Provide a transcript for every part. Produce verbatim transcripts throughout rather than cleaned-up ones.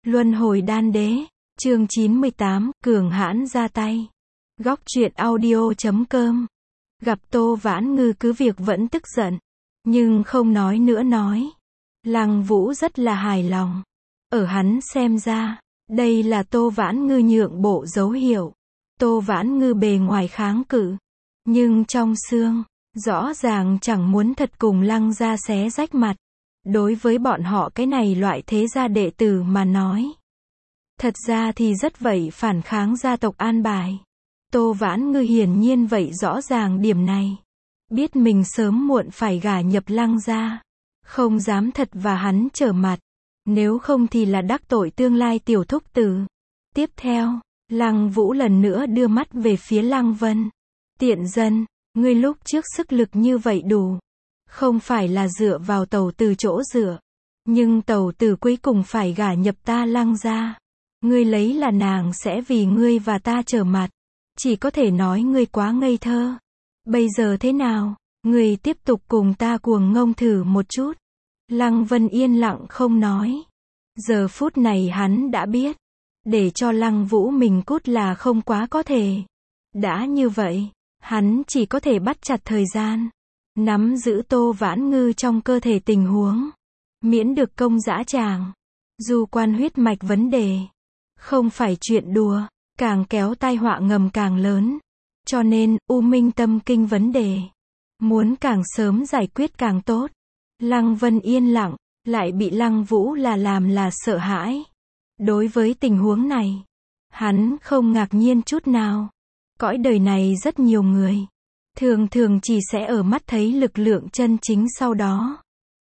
Luân hồi đan đế, chương chín mươi tám, cường hãn ra tay. Góc truyện audio chấm com. Gặp Tô Vãn Ngư cứ việc vẫn tức giận, nhưng không nói nữa nói. Lăng Vũ rất là hài lòng. Ở hắn xem ra, đây là Tô Vãn Ngư nhượng bộ dấu hiệu. Tô Vãn Ngư bề ngoài kháng cự, nhưng trong xương, rõ ràng chẳng muốn thật cùng Lăng gia xé rách mặt. Đối với bọn họ cái này loại thế gia đệ tử mà nói, thật ra thì rất vậy phản kháng gia tộc an bài. Tô Vãn Ngư hiển nhiên vậy rõ ràng điểm này. Biết mình sớm muộn phải gả nhập Lăng gia. Không dám thật và hắn trở mặt. Nếu không thì là đắc tội tương lai tiểu thúc tử. Tiếp theo, Lăng Vũ lần nữa đưa mắt về phía Lăng Vân. Tiện dân, ngươi lúc trước sức lực như vậy đủ. Không phải là dựa vào tẩu tử chỗ dựa. Nhưng tẩu tử cuối cùng phải gả nhập ta Lăng gia. Ngươi lấy là nàng sẽ vì ngươi và ta trở mặt. Chỉ có thể nói ngươi quá ngây thơ. Bây giờ thế nào? Ngươi tiếp tục cùng ta cuồng ngông thử một chút. Lăng Vân yên lặng không nói. Giờ phút này hắn đã biết. Để cho Lăng Vũ mình cút là không quá có thể. Đã như vậy, hắn chỉ có thể bắt chặt thời gian. Nắm giữ Tô Vãn Ngư trong cơ thể tình huống. Miễn được công dã tràng. Dù quan huyết mạch vấn đề. Không phải chuyện đùa. Càng kéo tai họa ngầm càng lớn. Cho nên, U Minh tâm kinh vấn đề. Muốn càng sớm giải quyết càng tốt. Lăng Vân yên lặng, lại bị Lăng Vũ là làm là sợ hãi. Đối với tình huống này, hắn không ngạc nhiên chút nào. Cõi đời này rất nhiều người. Thường thường chỉ sẽ ở mắt thấy lực lượng chân chính sau đó.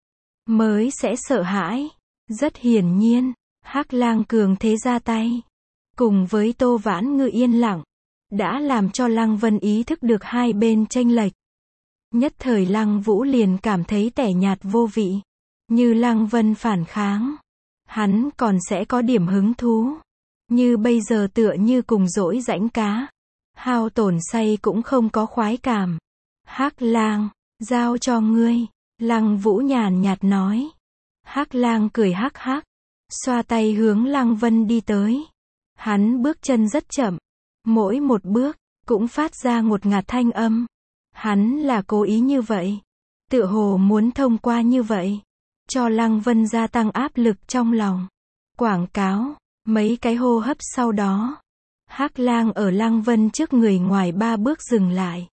Mới sẽ sợ hãi. Rất hiển nhiên, Hắc Lang cường thế ra tay. Cùng với Tô Vãn Ngư yên lặng. Đã làm cho Lăng Vân ý thức được hai bên chênh lệch. Nhất thời Lăng Vũ liền cảm thấy tẻ nhạt vô vị. Như Lăng Vân phản kháng. Hắn còn sẽ có điểm hứng thú. Như bây giờ tựa như cùng dỗi rãnh cá. Hao tổn say cũng không có khoái cảm. Hắc Lang, giao cho ngươi. Lăng Vũ nhàn nhạt nói. Hắc Lang cười hắc hắc. Xoa tay hướng Lăng Vân đi tới. Hắn bước chân rất chậm. Mỗi một bước, cũng phát ra ngột ngạt thanh âm. Hắn là cố ý như vậy. Tựa hồ muốn thông qua như vậy. Cho Lăng Vân gia tăng áp lực trong lòng. Quảng cáo, mấy cái hô hấp sau đó. Hắc Lang ở Lăng Vân trước người ngoài ba bước dừng lại.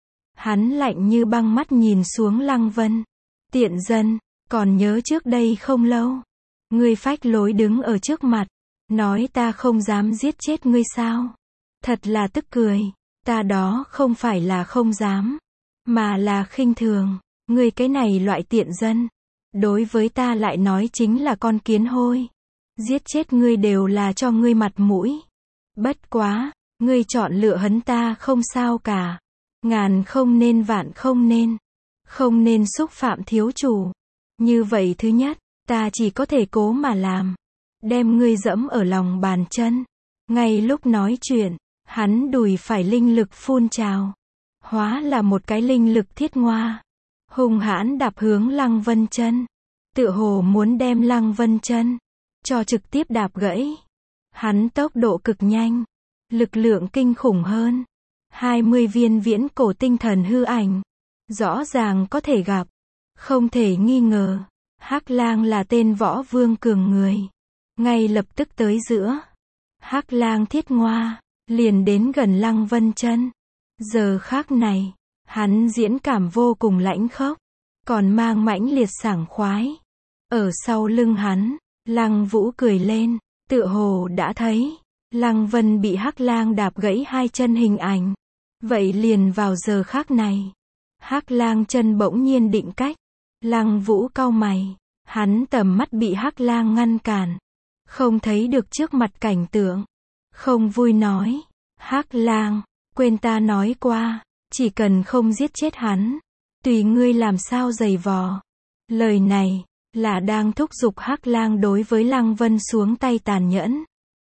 Hắn lạnh như băng mắt nhìn xuống Lăng Vân. Tiện dân, còn nhớ trước đây không lâu. Ngươi phách lối đứng ở trước mặt. Nói ta không dám giết chết ngươi sao? Thật là tức cười. Ta đó không phải là không dám. Mà là khinh thường. Ngươi cái này loại tiện dân. Đối với ta lại nói chính là con kiến hôi. Giết chết ngươi đều là cho ngươi mặt mũi. Bất quá, ngươi chọn lựa hấn ta không sao cả. Ngàn không nên vạn không nên. Không nên xúc phạm thiếu chủ. Như vậy thứ nhất, ta chỉ có thể cố mà làm. Đem ngươi dẫm ở lòng bàn chân. Ngay lúc nói chuyện, hắn đùi phải linh lực phun trào. Hóa là một cái linh lực thiết ngoa. Hung hãn đạp hướng Lăng Vân chân. Tựa hồ muốn đem Lăng Vân chân cho trực tiếp đạp gãy. Hắn tốc độ cực nhanh. Lực lượng kinh khủng hơn. hai mươi viên viễn cổ tinh thần hư ảnh. Rõ ràng có thể gặp. Không thể nghi ngờ. Hắc Lang là tên võ vương cường người. Ngay lập tức tới giữa. Hắc Lang thiết ngoa. Liền đến gần Lăng Vân chân. Giờ khắc này. Hắn diễn cảm vô cùng lãnh khốc. Còn mang mãnh liệt sảng khoái. Ở sau lưng hắn. Lăng Vũ cười lên. Tựa hồ đã thấy. Lăng Vân bị Hắc Lang đạp gãy hai chân hình ảnh. Vậy liền vào giờ khắc này. Hắc Lang chân bỗng nhiên định cách. Lăng Vũ cau mày. Hắn tầm mắt bị Hắc Lang ngăn cản. Không thấy được trước mặt cảnh tượng. Không vui nói. Hắc Lang, quên ta nói qua. Chỉ cần không giết chết hắn. Tùy ngươi làm sao giày vò. Lời này, là đang thúc giục Hắc Lang đối với Lăng Vân xuống tay tàn nhẫn.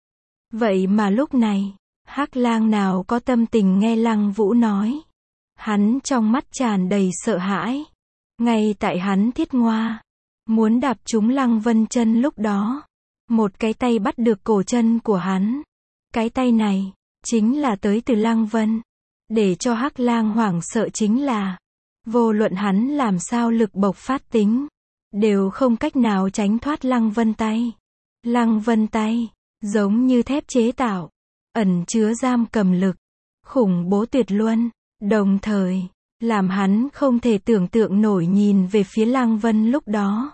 Vậy mà lúc này, Hắc Lang nào có tâm tình nghe Lăng Vũ nói. Hắn trong mắt tràn đầy sợ hãi. Ngay tại hắn thiết ngoa. Muốn đạp trúng Lăng Vân chân lúc đó. Một cái tay bắt được cổ chân của hắn. Cái tay này, chính là tới từ Lăng Vân. Để cho Hắc Lang hoảng sợ chính là, vô luận hắn làm sao lực bộc phát tính, đều không cách nào tránh thoát Lăng Vân tay. Lăng Vân tay, giống như thép chế tạo, ẩn chứa giam cầm lực, khủng bố tuyệt luân, đồng thời, làm hắn không thể tưởng tượng nổi nhìn về phía Lăng Vân lúc đó.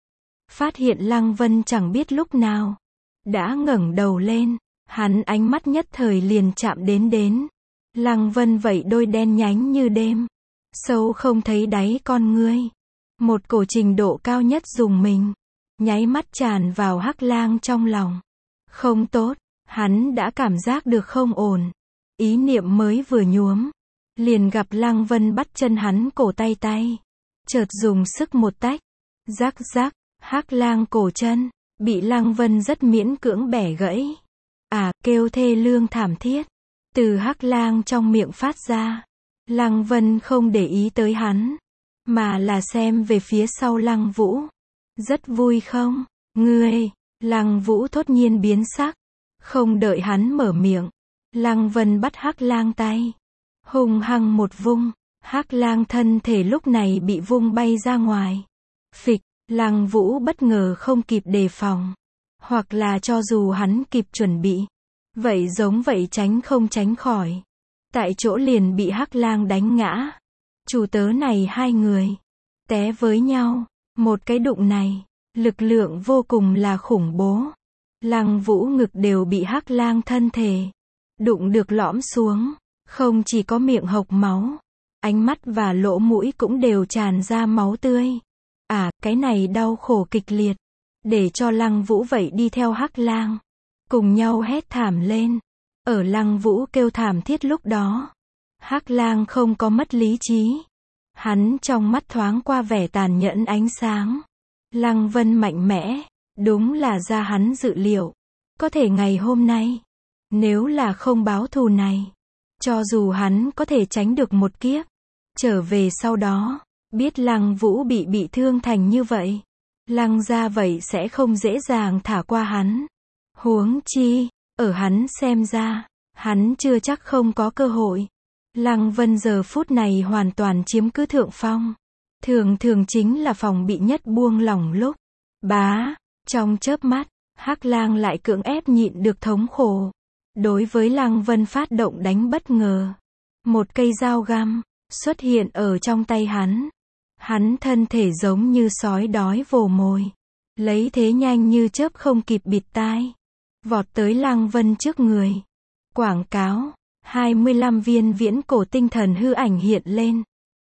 Phát hiện Lăng Vân chẳng biết lúc nào, đã ngẩng đầu lên, hắn ánh mắt nhất thời liền chạm đến đến. Lăng Vân vậy đôi đen nhánh như đêm, sâu không thấy đáy con ngươi. Một cổ trình độ cao nhất dùng mình, nháy mắt tràn vào Hắc Lang trong lòng. Không tốt, hắn đã cảm giác được không ổn. Ý niệm mới vừa nhuốm, liền gặp Lăng Vân bắt chân hắn cổ tay tay. Chợt dùng sức một tách, rắc rắc, Hắc Lang cổ chân, bị Lăng Vân rất miễn cưỡng bẻ gãy. À, kêu thê lương thảm thiết, từ Hắc Lang trong miệng phát ra. Lăng Vân không để ý tới hắn, mà là xem về phía sau Lăng Vũ. Rất vui không? Ngươi, Lăng Vũ thốt nhiên biến sắc. Không đợi hắn mở miệng, Lăng Vân bắt Hắc Lang tay, hung hăng một vung, Hắc Lang thân thể lúc này bị vung bay ra ngoài. Phịch, Lăng Vũ bất ngờ không kịp đề phòng, hoặc là cho dù hắn kịp chuẩn bị, vậy giống vậy tránh không tránh khỏi, tại chỗ liền bị Hắc Lang đánh ngã. Chủ tớ này hai người té với nhau, một cái đụng này, lực lượng vô cùng là khủng bố. Lăng Vũ ngực đều bị Hắc Lang thân thể đụng được lõm xuống, không chỉ có miệng hộc máu, ánh mắt và lỗ mũi cũng đều tràn ra máu tươi. À, cái này đau khổ kịch liệt, để cho Lăng Vũ vậy đi theo Hắc Lang, cùng nhau hét thảm lên. Ở Lăng Vũ kêu thảm thiết lúc đó, Hắc Lang không có mất lý trí. Hắn trong mắt thoáng qua vẻ tàn nhẫn ánh sáng. Lăng Vân mạnh mẽ, đúng là ra hắn dự liệu. Có thể ngày hôm nay, nếu là không báo thù này, cho dù hắn có thể tránh được một kiếp, trở về sau đó, biết Lăng Vũ bị bị thương thành như vậy, Lăng gia vậy sẽ không dễ dàng thả qua hắn. Huống chi, ở hắn xem ra, hắn chưa chắc không có cơ hội. Lăng Vân giờ phút này hoàn toàn chiếm cứ thượng phong. Thường thường chính là phòng bị nhất buông lỏng lúc. Bá, trong chớp mắt, Hắc Lang lại cưỡng ép nhịn được thống khổ. Đối với Lăng Vân phát động đánh bất ngờ. Một cây dao găm, xuất hiện ở trong tay hắn. Hắn thân thể giống như sói đói vồ mồi. Lấy thế nhanh như chớp không kịp bịt tai. Vọt tới Lăng Vân trước người. Quảng cáo, hai mươi lăm viên viễn cổ tinh thần hư ảnh hiện lên.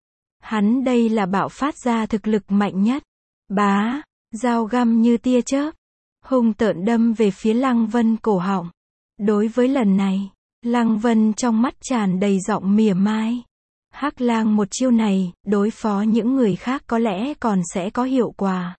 Hắn đây là bạo phát ra thực lực mạnh nhất. Bá, dao găm như tia chớp, hung tợn đâm về phía Lăng Vân cổ họng. Đối với lần này, Lăng Vân trong mắt tràn đầy giọng mỉa mai. Hắc Lang một chiêu này, đối phó những người khác có lẽ còn sẽ có hiệu quả.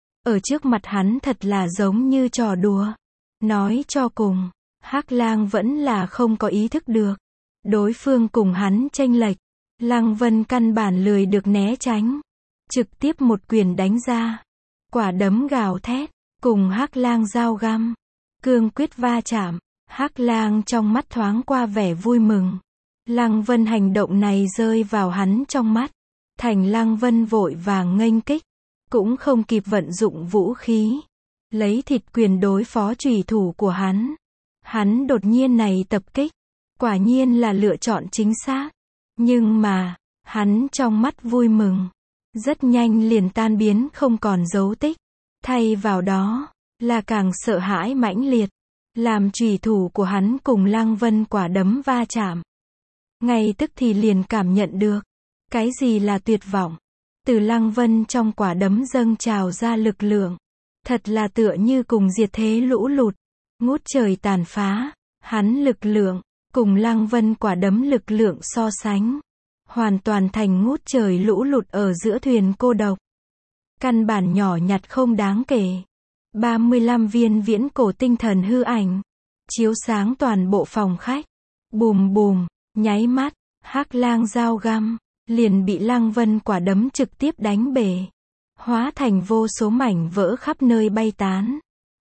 Ở trước mặt hắn thật là giống như trò đùa. Nói cho cùng, Hắc Lang vẫn là không có ý thức được. Đối phương cùng hắn chênh lệch. Lăng Vân căn bản lười được né tránh. Trực tiếp một quyền đánh ra. Quả đấm gào thét, cùng Hắc Lang dao găm. Cương quyết va chạm. Hắc Lang trong mắt thoáng qua vẻ vui mừng. Lăng Vân hành động này rơi vào hắn trong mắt. Thành Lăng Vân vội vàng nghênh kích. Cũng không kịp vận dụng vũ khí. Lấy thịt quyền đối phó trùy thủ của hắn. Hắn đột nhiên này tập kích. Quả nhiên là lựa chọn chính xác. Nhưng mà, hắn trong mắt vui mừng. Rất nhanh liền tan biến không còn dấu tích. Thay vào đó, là càng sợ hãi mãnh liệt. Làm trùy thủ của hắn cùng Lăng Vân quả đấm va chạm. Ngay tức thì liền cảm nhận được. Cái gì là tuyệt vọng. Từ Lăng Vân trong quả đấm dâng trào ra lực lượng. Thật là tựa như cùng diệt thế lũ lụt. Ngút trời tàn phá. Hắn lực lượng, cùng Lăng Vân quả đấm lực lượng so sánh. Hoàn toàn thành ngút trời lũ lụt ở giữa thuyền cô độc. Căn bản nhỏ nhặt không đáng kể. ba mươi lăm viên viễn cổ tinh thần hư ảnh. Chiếu sáng toàn bộ phòng khách. Bùm bùm, nháy mắt, Hắc Lang dao găm, liền bị Lăng Vân quả đấm trực tiếp đánh bể. Hóa thành vô số mảnh vỡ khắp nơi bay tán.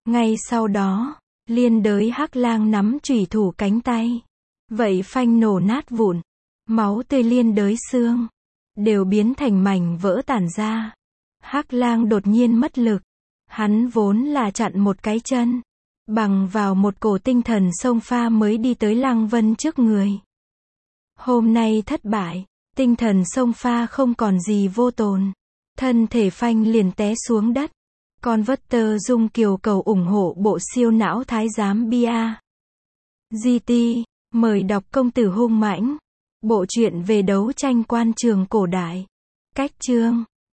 Ngay sau đó, liên đới Hắc Lang nắm chủy thủ cánh tay. Vậy phanh nổ nát vụn. Máu tươi liên đới xương. Đều biến thành mảnh vỡ tản ra. Hắc Lang đột nhiên mất lực. Hắn vốn là chặn một cái chân. Bằng vào một cổ tinh thần xông pha mới đi tới Lăng Vân trước người. Hôm nay thất bại. Tinh thần xông pha không còn gì vô tồn. Thân thể phanh liền té xuống đất. Con vất tơ dung kiều cầu ủng hộ bộ siêu não thái giám bê a. giê tê, mời đọc Công tử hung mãnh. Bộ truyện về đấu tranh quan trường cổ đại. Cách chương